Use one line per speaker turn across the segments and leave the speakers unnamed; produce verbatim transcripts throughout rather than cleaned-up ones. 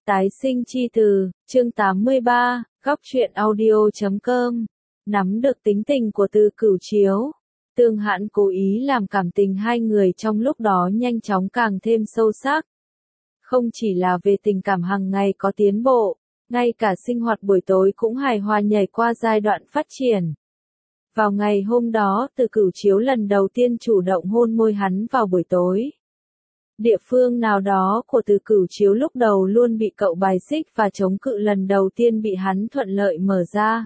Tái sinh chi từ, chương tám mươi ba, góc truyện audio chấm com. Nắm được tính tình của Từ Cửu Chiếu, Tương Hãn cố ý làm cảm tình hai người trong lúc đó nhanh chóng càng thêm sâu sắc. Không chỉ là về tình cảm hàng ngày có tiến bộ, ngay cả sinh hoạt buổi tối cũng hài hòa nhảy qua giai đoạn phát triển. Vào ngày hôm đó, Từ Cửu Chiếu lần đầu tiên chủ động hôn môi hắn vào buổi tối. Địa phương nào đó của Từ Cửu Chiếu lúc đầu luôn bị cậu bài xích và chống cự, lần đầu tiên bị hắn thuận lợi mở ra.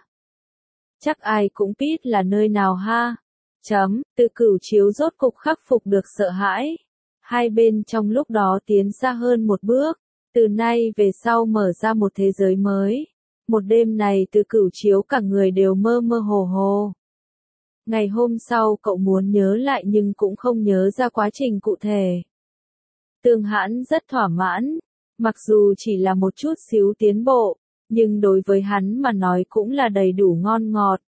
Chắc ai cũng biết là nơi nào ha. Chấm, Từ Cửu Chiếu rốt cục khắc phục được sợ hãi. Hai bên trong lúc đó tiến xa hơn một bước, từ nay về sau mở ra một thế giới mới. Một đêm này Từ Cửu Chiếu cả người đều mơ mơ hồ hồ. Ngày hôm sau cậu muốn nhớ lại nhưng cũng không nhớ ra quá trình cụ thể. Tương Hãn rất thỏa mãn, mặc dù chỉ là một chút xíu tiến bộ, nhưng đối với hắn mà nói cũng là đầy đủ ngon ngọt.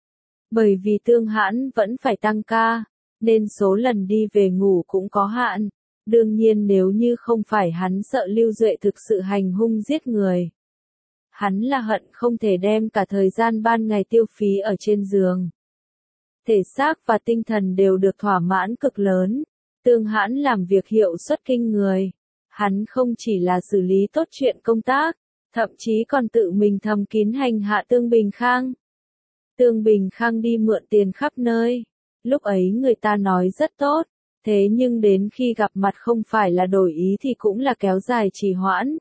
Bởi vì Tương Hãn vẫn phải tăng ca, nên số lần đi về ngủ cũng có hạn. Đương nhiên nếu như không phải hắn sợ Lưu Duệ thực sự hành hung giết người, hắn là hận không thể đem cả thời gian ban ngày tiêu phí ở trên giường. Thể xác và tinh thần đều được thỏa mãn cực lớn. Tương Hãn làm việc hiệu suất kinh người. Hắn không chỉ là xử lý tốt chuyện công tác, thậm chí còn tự mình thầm kín hành hạ Tương Bình Khang. Tương Bình Khang đi mượn tiền khắp nơi. Lúc ấy người ta nói rất tốt, thế nhưng đến khi gặp mặt không phải là đổi ý thì cũng là kéo dài trì hoãn.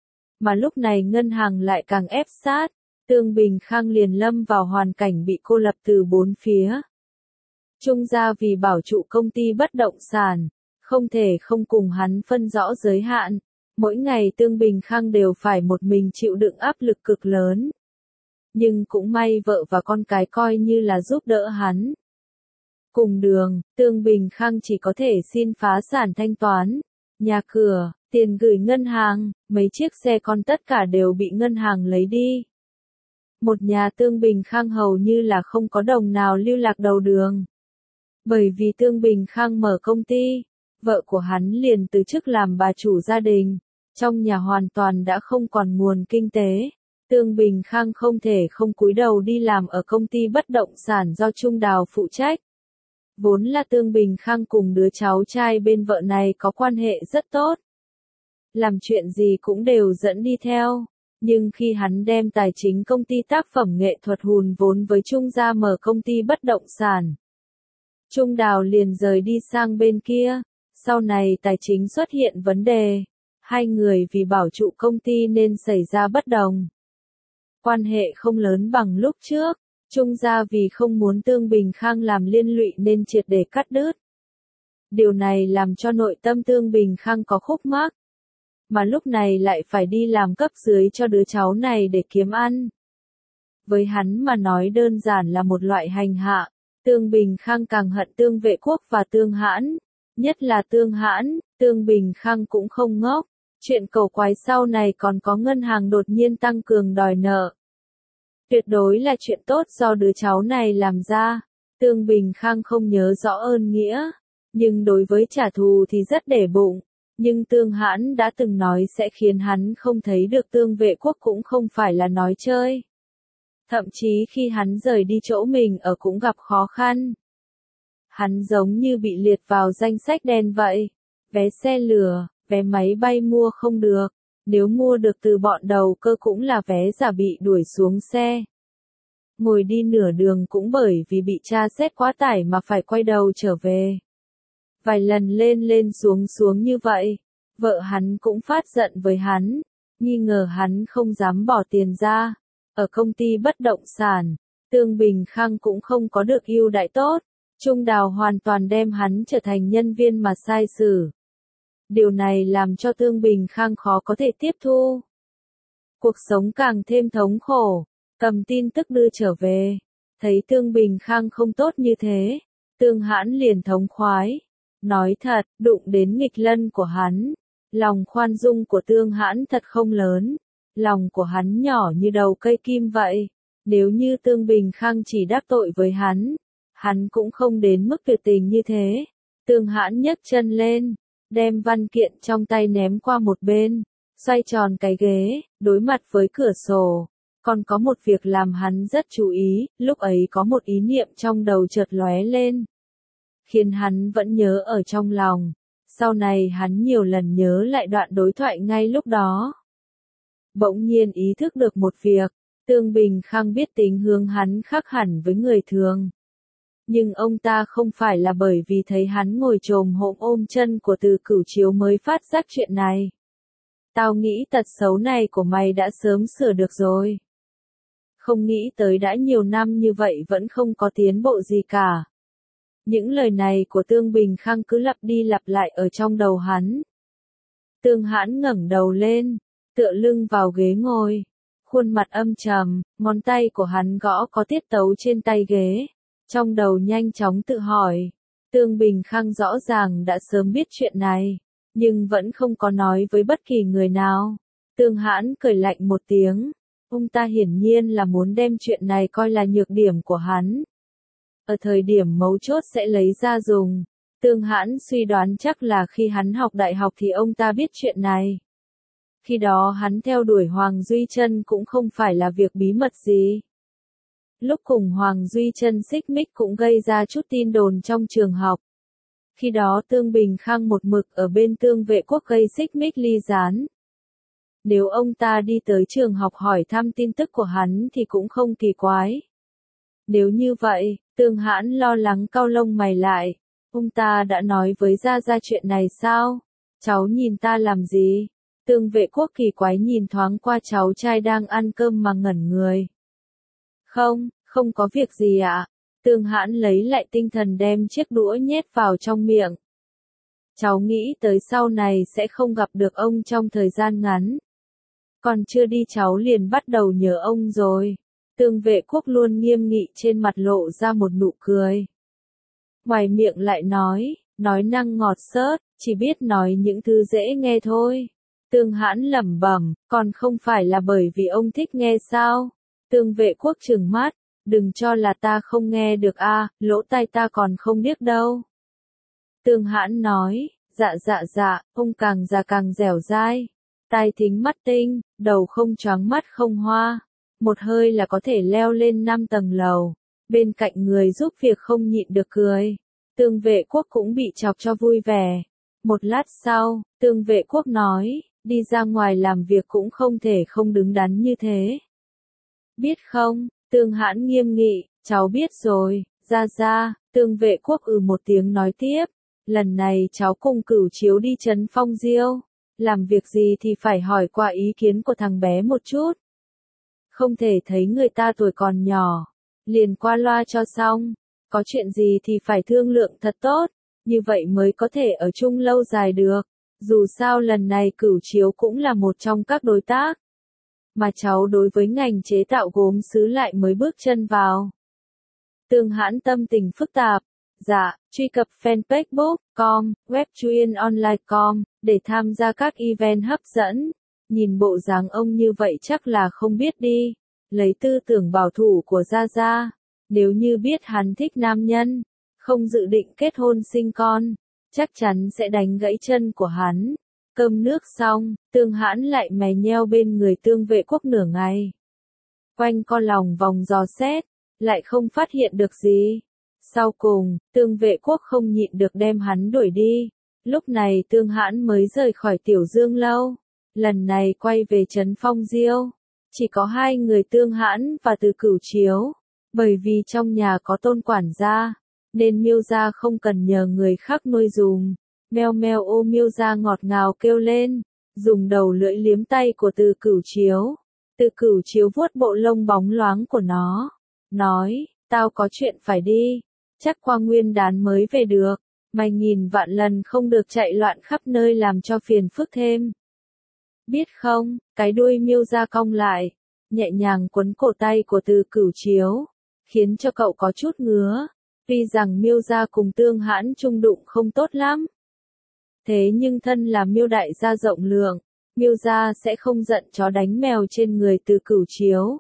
Mà lúc này ngân hàng lại càng ép sát, Tương Bình Khang liền lâm vào hoàn cảnh bị cô lập từ bốn phía. Trung gia vì bảo trụ công ty bất động sản, không thể không cùng hắn phân rõ giới hạn. Mỗi ngày Tương Bình Khang đều phải một mình chịu đựng áp lực cực lớn. Nhưng cũng may vợ và con cái coi như là giúp đỡ hắn. Cùng đường, Tương Bình Khang chỉ có thể xin phá sản thanh toán. Nhà cửa, tiền gửi ngân hàng, mấy chiếc xe con tất cả đều bị ngân hàng lấy đi. Một nhà Tương Bình Khang hầu như là không có đồng nào lưu lạc đầu đường. Bởi vì Tương Bình Khang mở công ty, vợ của hắn liền từ chức làm bà chủ gia đình, trong nhà hoàn toàn đã không còn nguồn kinh tế. Tương Bình Khang không thể không cúi đầu đi làm ở công ty bất động sản do Trung Đào phụ trách. Vốn là Tương Bình Khang cùng đứa cháu trai bên vợ này có quan hệ rất tốt. Làm chuyện gì cũng đều dẫn đi theo, nhưng khi hắn đem tài chính công ty tác phẩm nghệ thuật hùn vốn với Trung gia mở công ty bất động sản, Trung Đào liền rời đi sang bên kia. Sau này tài chính xuất hiện vấn đề, hai người vì bảo trụ công ty nên xảy ra bất đồng. Quan hệ không lớn bằng lúc trước, Trung gia vì không muốn Tương Bình Khang làm liên lụy nên triệt để cắt đứt. Điều này làm cho nội tâm Tương Bình Khang có khúc mắc, mà lúc này lại phải đi làm cấp dưới cho đứa cháu này để kiếm ăn. Với hắn mà nói đơn giản là một loại hành hạ. Tương Bình Khang càng hận Tương Vệ Quốc và Tương Hãn, nhất là Tương Hãn. Tương Bình Khang cũng không ngốc, chuyện cầu quái sau này còn có ngân hàng đột nhiên tăng cường đòi nợ. Tuyệt đối là chuyện tốt do đứa cháu này làm ra. Tương Bình Khang không nhớ rõ ơn nghĩa, nhưng đối với trả thù thì rất để bụng. Nhưng Tương Hãn đã từng nói sẽ khiến hắn không thấy được Tương Vệ Quốc cũng không phải là nói chơi. Thậm chí khi hắn rời đi chỗ mình ở cũng gặp khó khăn. Hắn giống như bị liệt vào danh sách đen vậy. Vé xe lửa, vé máy bay mua không được. Nếu mua được từ bọn đầu cơ cũng là vé giả bị đuổi xuống xe. Ngồi đi nửa đường cũng bởi vì bị tra xét quá tải mà phải quay đầu trở về. Vài lần lên lên xuống xuống như vậy. Vợ hắn cũng phát giận với hắn, nghi ngờ hắn không dám bỏ tiền ra. Ở công ty bất động sản, Tương Bình Khang cũng không có được ưu đãi tốt. Trung Đào hoàn toàn đem hắn trở thành nhân viên mà sai xử. Điều này làm cho Tương Bình Khang khó có thể tiếp thu. Cuộc sống càng thêm thống khổ. Cầm tin tức đưa trở về, thấy Tương Bình Khang không tốt như thế, Tương Hãn liền thống khoái. Nói thật, đụng đến nghịch lân của hắn, lòng khoan dung của Tương Hãn thật không lớn. Lòng của hắn nhỏ như đầu cây kim vậy. Nếu như Tương Bình Khang chỉ đắc tội với hắn, hắn cũng không đến mức tuyệt tình như thế. Tương Hãn nhấc chân lên, đem văn kiện trong tay ném qua một bên. xoay tròn cái ghế, đối mặt với cửa sổ. Còn có một việc làm hắn rất chú ý, lúc ấy có một ý niệm trong đầu chợt lóe lên, khiến hắn vẫn nhớ ở trong lòng. Sau này hắn nhiều lần nhớ lại đoạn đối thoại ngay lúc đó. Bỗng nhiên ý thức được một việc, Tương Bình Khang biết tính hướng hắn khác hẳn với người thường. Nhưng ông ta không phải là bởi vì thấy hắn ngồi chồm hổm ôm chân của Từ Cửu Chiếu mới phát giác chuyện này. Tao nghĩ tật xấu này của mày đã sớm sửa được rồi. Không nghĩ tới đã nhiều năm như vậy vẫn không có tiến bộ gì cả. Những lời này của Tương Bình Khang cứ lặp đi lặp lại ở trong đầu hắn. Tương Hãn ngẩng đầu lên, tựa lưng vào ghế ngồi, khuôn mặt âm trầm, ngón tay của hắn gõ có tiết tấu trên tay ghế. Trong đầu nhanh chóng tự hỏi, Tương Bình Khang rõ ràng đã sớm biết chuyện này, nhưng vẫn không có nói với bất kỳ người nào. Tương Hãn cười lạnh một tiếng, ông ta hiển nhiên là muốn đem chuyện này coi là nhược điểm của hắn. Ở thời điểm mấu chốt sẽ lấy ra dùng. Tương Hãn suy đoán chắc là khi hắn học đại học thì ông ta biết chuyện này. Khi đó hắn theo đuổi Hoàng Duy Trân cũng không phải là việc bí mật gì. Lúc cùng Hoàng Duy Trân xích mích cũng gây ra chút tin đồn trong trường học. Khi đó Tương Bình Khang một mực ở bên Tương Vệ Quốc gây xích mích ly gián. Nếu ông ta đi tới trường học hỏi thăm tin tức của hắn thì cũng không kỳ quái. Nếu như vậy, Tương Hãn lo lắng cau lông mày lại. Ông ta đã nói với Gia Gia chuyện này sao? Cháu nhìn ta làm gì? Tương Vệ Quốc kỳ quái nhìn thoáng qua cháu trai đang ăn cơm mà ngẩn người. Không, không có việc gì ạ. Tương Hãn lấy lại tinh thần đem chiếc đũa nhét vào trong miệng. Cháu nghĩ tới sau này sẽ không gặp được ông trong thời gian ngắn. Còn chưa đi cháu liền bắt đầu nhớ ông rồi. Tương Vệ Quốc luôn nghiêm nghị trên mặt lộ ra một nụ cười. Ngoài miệng lại nói, nói năng ngọt xớt, chỉ biết nói những thứ dễ nghe thôi. Tương Hãn lẩm bẩm, còn không phải là bởi vì ông thích nghe sao? Tương Vệ Quốc trừng mắt, đừng cho là ta không nghe được a, à, lỗ tai ta còn không điếc đâu. Tương Hãn nói, dạ dạ dạ, ông càng già càng dẻo dai, tai thính mắt tinh, đầu không choáng mắt không hoa, một hơi là có thể leo lên năm tầng lầu. Bên cạnh người giúp việc không nhịn được cười. Tương Vệ Quốc cũng bị chọc cho vui vẻ. Một lát sau, Tương Vệ Quốc nói, đi ra ngoài làm việc cũng không thể không đứng đắn như thế. Biết không? Tương Hãn nghiêm nghị, cháu biết rồi, Gia Gia. Tương Vệ Quốc ừ một tiếng nói tiếp, lần này cháu cùng Cửu Chiếu đi trấn Phong Diêu, làm việc gì thì phải hỏi qua ý kiến của thằng bé một chút. Không thể thấy người ta tuổi còn nhỏ, liền qua loa cho xong, có chuyện gì thì phải thương lượng thật tốt, như vậy mới có thể ở chung lâu dài được. Dù sao lần này Cửu Chiếu cũng là một trong các đối tác. Mà cháu đối với ngành chế tạo gốm sứ lại mới bước chân vào. Tương Hãn tâm tình phức tạp. Dạ, truy cập fanpage book chấm com, web chuyên online chấm com, để tham gia các event hấp dẫn. Nhìn bộ dáng ông như vậy chắc là không biết đi. Lấy tư tưởng bảo thủ của Gia Gia. Nếu như biết hắn thích nam nhân, không dự định kết hôn sinh con, chắc chắn sẽ đánh gãy chân của hắn. Cơm nước xong, Tương Hãn lại mè nheo bên người Tương Vệ Quốc nửa ngày. Quanh co lòng vòng dò xét, lại không phát hiện được gì. Sau cùng, Tương Vệ Quốc không nhịn được đem hắn đuổi đi. Lúc này Tương Hãn mới rời khỏi Tiểu Dương lâu. Lần này quay về trấn Phong Diêu. Chỉ có hai người Tương Hãn và Từ Cửu Chiếu. Bởi vì trong nhà có Tôn quản gia, nên Miêu gia không cần nhờ người khác nuôi dùm. Meo meo ô Miêu gia ngọt ngào kêu lên, dùng đầu lưỡi liếm tay của Từ Cửu Chiếu. Từ Cửu Chiếu vuốt bộ lông bóng loáng của nó, nói, tao có chuyện phải đi, chắc qua nguyên đán mới về được, mày nghìn vạn lần không được chạy loạn khắp nơi làm cho phiền phức thêm. Biết không? Cái đuôi Miêu gia cong lại, nhẹ nhàng quấn cổ tay của Từ Cửu Chiếu, khiến cho cậu có chút ngứa. Tuy rằng Miêu gia cùng Tương Hãn chung đụng không tốt lắm, thế nhưng thân là Miêu đại gia rộng lượng, Miêu gia sẽ không giận chó đánh mèo trên người Từ Cửu Chiếu.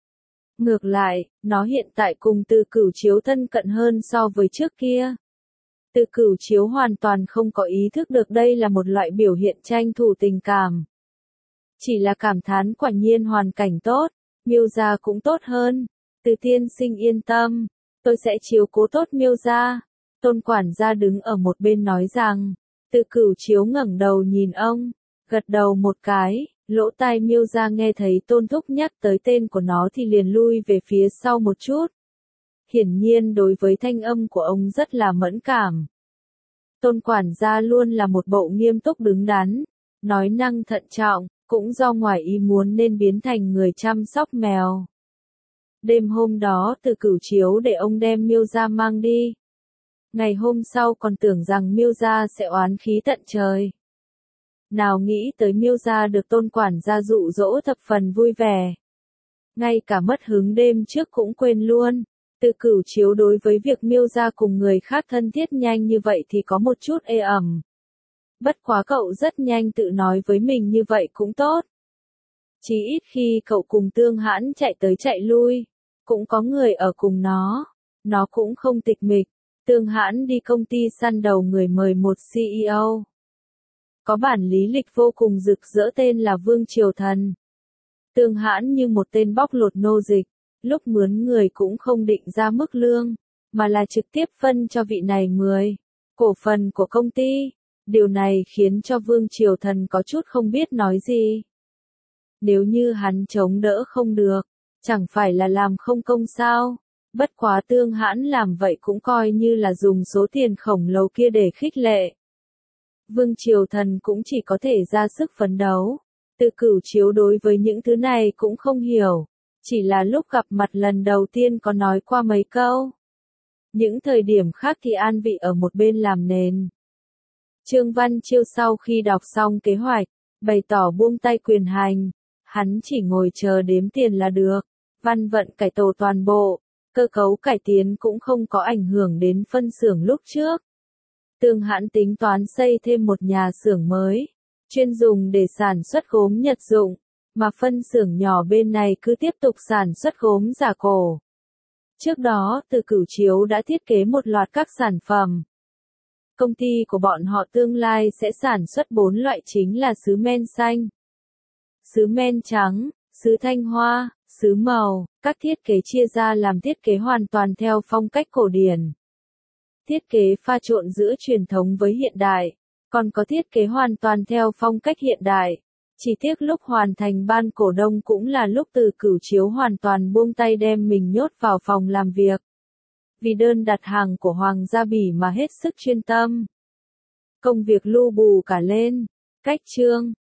Ngược lại, nó hiện tại cùng Từ Cửu Chiếu thân cận hơn so với trước kia. Từ Cửu Chiếu hoàn toàn không có ý thức được đây là một loại biểu hiện tranh thủ tình cảm. Chỉ là cảm thán quả nhiên hoàn cảnh tốt, Miêu gia cũng tốt hơn. Từ tiên sinh yên tâm, tôi sẽ chiếu cố tốt Miêu gia. Tôn quản gia đứng ở một bên nói rằng. Từ Cửu Chiếu ngẩng đầu nhìn ông, gật đầu một cái, lỗ tai Miêu gia nghe thấy Tôn thúc nhắc tới tên của nó thì liền lui về phía sau một chút. Hiển nhiên đối với thanh âm của ông rất là mẫn cảm. Tôn quản gia luôn là một bộ nghiêm túc đứng đắn, nói năng thận trọng, cũng do ngoài ý muốn nên biến thành người chăm sóc mèo. Đêm hôm đó Từ Cửu Chiếu để ông đem Miêu gia mang đi. Ngày hôm sau còn tưởng rằng Miêu gia sẽ oán khí tận trời. Nào nghĩ tới Miêu gia được Tôn quản gia dụ dỗ thập phần vui vẻ. Ngay cả mất hứng đêm trước cũng quên luôn. Từ Cửu Chiếu đối với việc Miêu gia cùng người khác thân thiết nhanh như vậy thì có một chút ê ẩm. Bất quá cậu rất nhanh tự nói với mình như vậy cũng tốt. Chỉ ít khi cậu cùng Tương Hãn chạy tới chạy lui, cũng có người ở cùng nó, nó cũng không tịch mịch. Tương Hãn đi công ty săn đầu người mời một xê e ô. Có bản lý lịch vô cùng rực rỡ tên là Vương Triều Thần. Tương Hãn như một tên bóc lột nô dịch, lúc mướn người cũng không định ra mức lương, mà là trực tiếp phân cho vị này mười cổ phần của công ty. Điều này khiến cho Vương Triều Thần có chút không biết nói gì. Nếu như hắn chống đỡ không được, chẳng phải là làm không công sao? Bất quá Tương Hãn làm vậy cũng coi như là dùng số tiền khổng lồ kia để khích lệ. Vương Triều Thần cũng chỉ có thể ra sức phấn đấu. Từ Cửu Chiếu đối với những thứ này cũng không hiểu. Chỉ là lúc gặp mặt lần đầu tiên có nói qua mấy câu. Những thời điểm khác thì an vị ở một bên làm nền. Trương Văn Chiêu sau khi đọc xong kế hoạch, bày tỏ buông tay quyền hành. Hắn chỉ ngồi chờ đếm tiền là được. Văn vận cải tổ toàn bộ. Cơ cấu cải tiến cũng không có ảnh hưởng đến phân xưởng lúc trước. Tương Hãn tính toán xây thêm một nhà xưởng mới, chuyên dùng để sản xuất gốm Nhật dụng, mà phân xưởng nhỏ bên này cứ tiếp tục sản xuất gốm giả cổ. Trước đó, Từ Cửu Chiếu đã thiết kế một loạt các sản phẩm. Công ty của bọn họ tương lai sẽ sản xuất bốn loại chính là sứ men xanh, sứ men trắng, sứ thanh hoa, sứ màu. Các thiết kế chia ra làm thiết kế hoàn toàn theo phong cách cổ điển. Thiết kế pha trộn giữa truyền thống với hiện đại, còn có thiết kế hoàn toàn theo phong cách hiện đại. Chỉ tiếc lúc hoàn thành ban cổ đông cũng là lúc Từ Cửu Chiếu hoàn toàn buông tay đem mình nhốt vào phòng làm việc. Vì đơn đặt hàng của Hoàng gia Bỉ mà hết sức chuyên tâm. Công việc lu bù cả lên. Cách chương